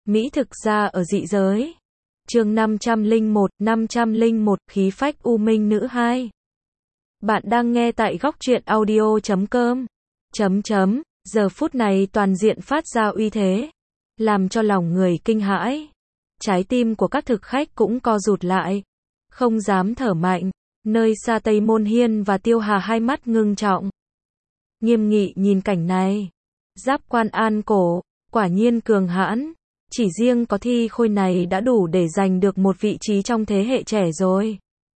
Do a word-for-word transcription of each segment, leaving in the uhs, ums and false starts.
Mỹ thực ra ở dị giới. Chương năm trăm lẻ một, năm trăm lẻ một, khí phách u minh nữ hai. Bạn đang nghe tại góc truyện audio chấm com. Chấm chấm, giờ phút này toàn diện phát ra uy thế, làm cho lòng người kinh hãi. Trái tim của các thực khách cũng co rụt lại, không dám thở mạnh. Nơi xa Tây Môn Hiên và Tiêu Hà hai mắt ngưng trọng, nghiêm nghị nhìn cảnh này. Giáp quan An Cổ, quả nhiên cường hãn. Chỉ riêng có thi khôi này đã đủ để giành được một vị trí trong thế hệ trẻ rồi.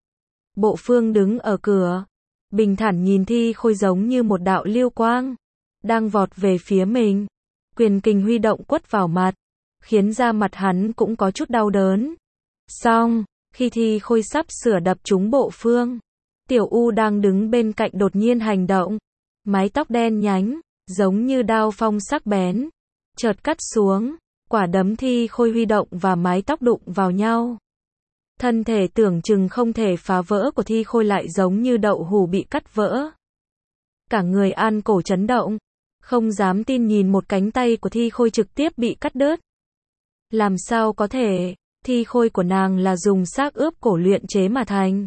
Bộ Phương đứng ở cửa, bình thản nhìn thi khôi giống như một đạo lưu quang, đang vọt về phía mình. Quyền kình huy động quất vào mặt, khiến da mặt hắn cũng có chút đau đớn. Xong, khi thi khôi sắp sửa đập trúng Bộ Phương, Tiểu U đang đứng bên cạnh đột nhiên hành động. Mái tóc đen nhánh, giống như đao phong sắc bén, chợt cắt xuống. Quả đấm thi khôi huy động và mái tóc đụng vào nhau. Thân thể tưởng chừng không thể phá vỡ của thi khôi lại giống như đậu hũ bị cắt vỡ. Cả người An Cổ chấn động, không dám tin nhìn một cánh tay của thi khôi trực tiếp bị cắt đứt. Làm sao có thể, thi khôi của nàng là dùng xác ướp cổ luyện chế mà thành.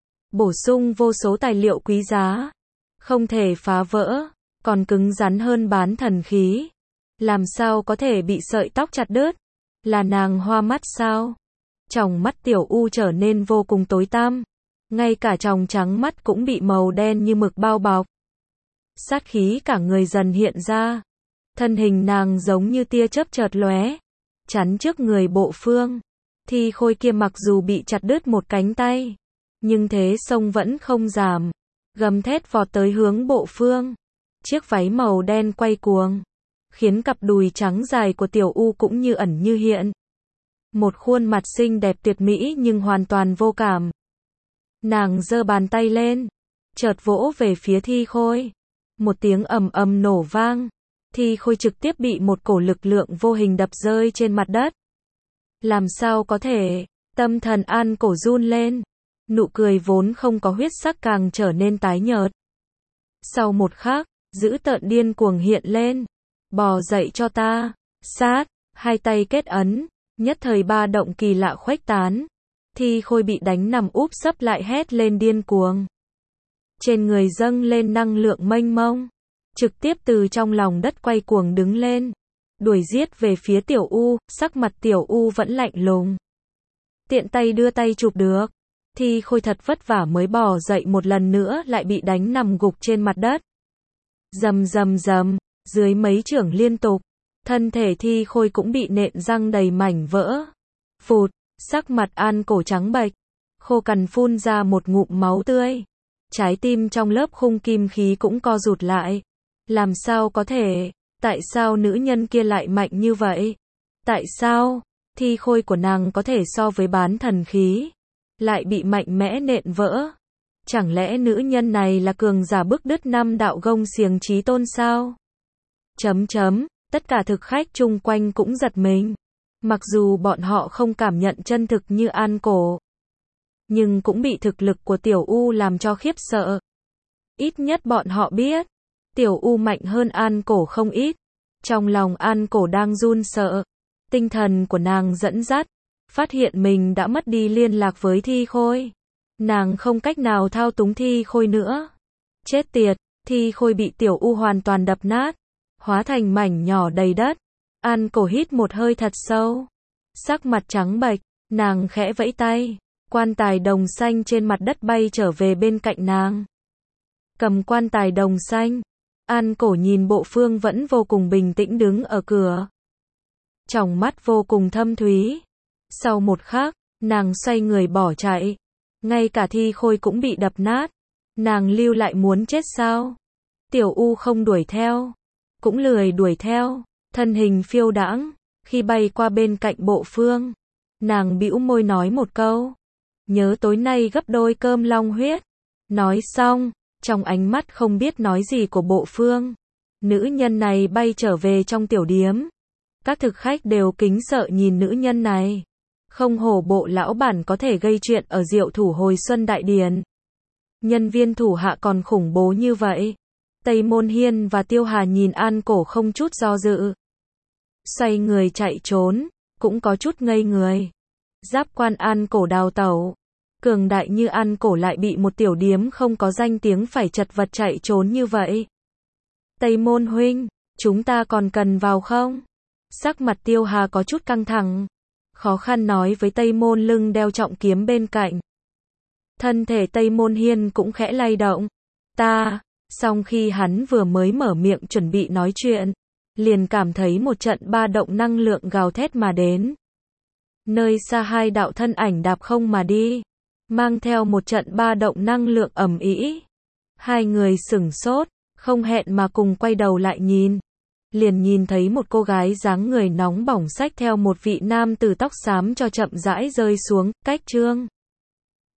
Bổ sung vô số tài liệu quý giá, không thể phá vỡ, còn cứng rắn hơn bán thần khí. Làm sao có thể bị sợi tóc chặt đứt? Là nàng hoa mắt sao? Tròng mắt Tiểu U trở nên vô cùng tối tăm, ngay cả tròng trắng mắt cũng bị màu đen như mực bao bọc. Sát khí cả người dần hiện ra, thân hình nàng giống như tia chớp chợt lóe, chắn trước người Bộ Phương. Thi khôi kia mặc dù bị chặt đứt một cánh tay, nhưng thế sông vẫn không giảm, gầm thét vọt tới hướng Bộ Phương. Chiếc váy màu đen quay cuồng, khiến cặp đùi trắng dài của Tiểu U cũng như ẩn như hiện. Một khuôn mặt xinh đẹp tuyệt mỹ nhưng hoàn toàn vô cảm. Nàng giơ bàn tay lên, chợt vỗ về phía thi khôi. Một tiếng ầm ầm nổ vang, thi khôi trực tiếp bị một cổ lực lượng vô hình đập rơi trên mặt đất. Làm sao có thể? Tâm thần An Cổ run lên, nụ cười vốn không có huyết sắc càng trở nên tái nhợt. Sau một khắc, dữ tợn điên cuồng hiện lên. Bò dậy cho ta. Sát, hai tay kết ấn, nhất thời ba động kỳ lạ khuếch tán. Thi khôi bị đánh nằm úp sấp lại hét lên điên cuồng. Trên người dâng lên năng lượng mênh mông, trực tiếp từ trong lòng đất quay cuồng đứng lên, đuổi giết về phía Tiểu U. Sắc mặt Tiểu U vẫn lạnh lùng, tiện tay đưa tay chụp được. Thi khôi thật vất vả mới bò dậy một lần nữa lại bị đánh nằm gục trên mặt đất. Rầm rầm rầm. Dưới mấy chưởng liên tục, thân thể thi khôi cũng bị nện răng đầy mảnh vỡ. Phụt, sắc mặt An Cổ trắng bệch, khô cằn phun ra một ngụm máu tươi. Trái tim trong lớp khung kim khí cũng co rụt lại. Làm sao có thể? Tại sao nữ nhân kia lại mạnh như vậy? Tại sao thi khôi của nàng có thể so với bán thần khí, lại bị mạnh mẽ nện vỡ? Chẳng lẽ nữ nhân này là cường giả bức đứt năm đạo gông xiềng chí tôn sao? Chấm chấm, tất cả thực khách chung quanh cũng giật mình. Mặc dù bọn họ không cảm nhận chân thực như An Cổ, nhưng cũng bị thực lực của Tiểu U làm cho khiếp sợ. Ít nhất bọn họ biết, Tiểu U mạnh hơn An Cổ không ít. Trong lòng An Cổ đang run sợ, tinh thần của nàng dẫn dắt, phát hiện mình đã mất đi liên lạc với thi khôi. Nàng không cách nào thao túng thi khôi nữa. Chết tiệt, thi khôi bị Tiểu U hoàn toàn đập nát, hóa thành mảnh nhỏ đầy đất. An Cổ hít một hơi thật sâu, sắc mặt trắng bệch, nàng khẽ vẫy tay, quan tài đồng xanh trên mặt đất bay trở về bên cạnh nàng. Cầm quan tài đồng xanh, An Cổ nhìn Bộ Phương vẫn vô cùng bình tĩnh đứng ở cửa, tròng mắt vô cùng thâm thúy. Sau một khắc, nàng xoay người bỏ chạy, ngay cả thi khôi cũng bị đập nát. Nàng lưu lại muốn chết sao? Tiểu U không đuổi theo, cũng lười đuổi theo, thân hình phiêu đãng. Khi bay qua bên cạnh Bộ Phương, nàng bĩu môi nói một câu, nhớ tối nay gấp đôi cơm long huyết. Nói xong, trong ánh mắt không biết nói gì của Bộ Phương, nữ nhân này bay trở về trong tiểu điếm. Các thực khách đều kính sợ nhìn nữ nhân này. Không hổ Bộ lão bản có thể gây chuyện ở Diệu Thủ hồi xuân đại điển. Nhân viên thủ hạ còn khủng bố như vậy. Tây Môn Hiên và Tiêu Hà nhìn An Cổ không chút do dự, xoay người chạy trốn. cũng có chút ngây người. Giáp quan An Cổ đào tẩu. Cường đại như An Cổ lại bị một tiểu điếm không có danh tiếng phải chật vật chạy trốn như vậy. Tây Môn huynh, chúng ta còn cần vào không? Sắc mặt Tiêu Hà có chút căng thẳng. Khó khăn nói với Tây Môn lưng đeo trọng kiếm bên cạnh. Thân thể Tây Môn Hiên cũng khẽ lay động. Ta, song khi hắn vừa mới mở miệng chuẩn bị nói chuyện, liền cảm thấy một trận ba động năng lượng gào thét mà đến. Nơi xa hai đạo thân ảnh đạp không mà đi, mang theo một trận ba động năng lượng ầm ĩ. Hai người sửng sốt, không hẹn mà cùng quay đầu lại nhìn. Liền nhìn thấy một cô gái dáng người nóng bỏng xách theo một vị nam tử tóc xám cho chậm rãi rơi xuống, cách Trương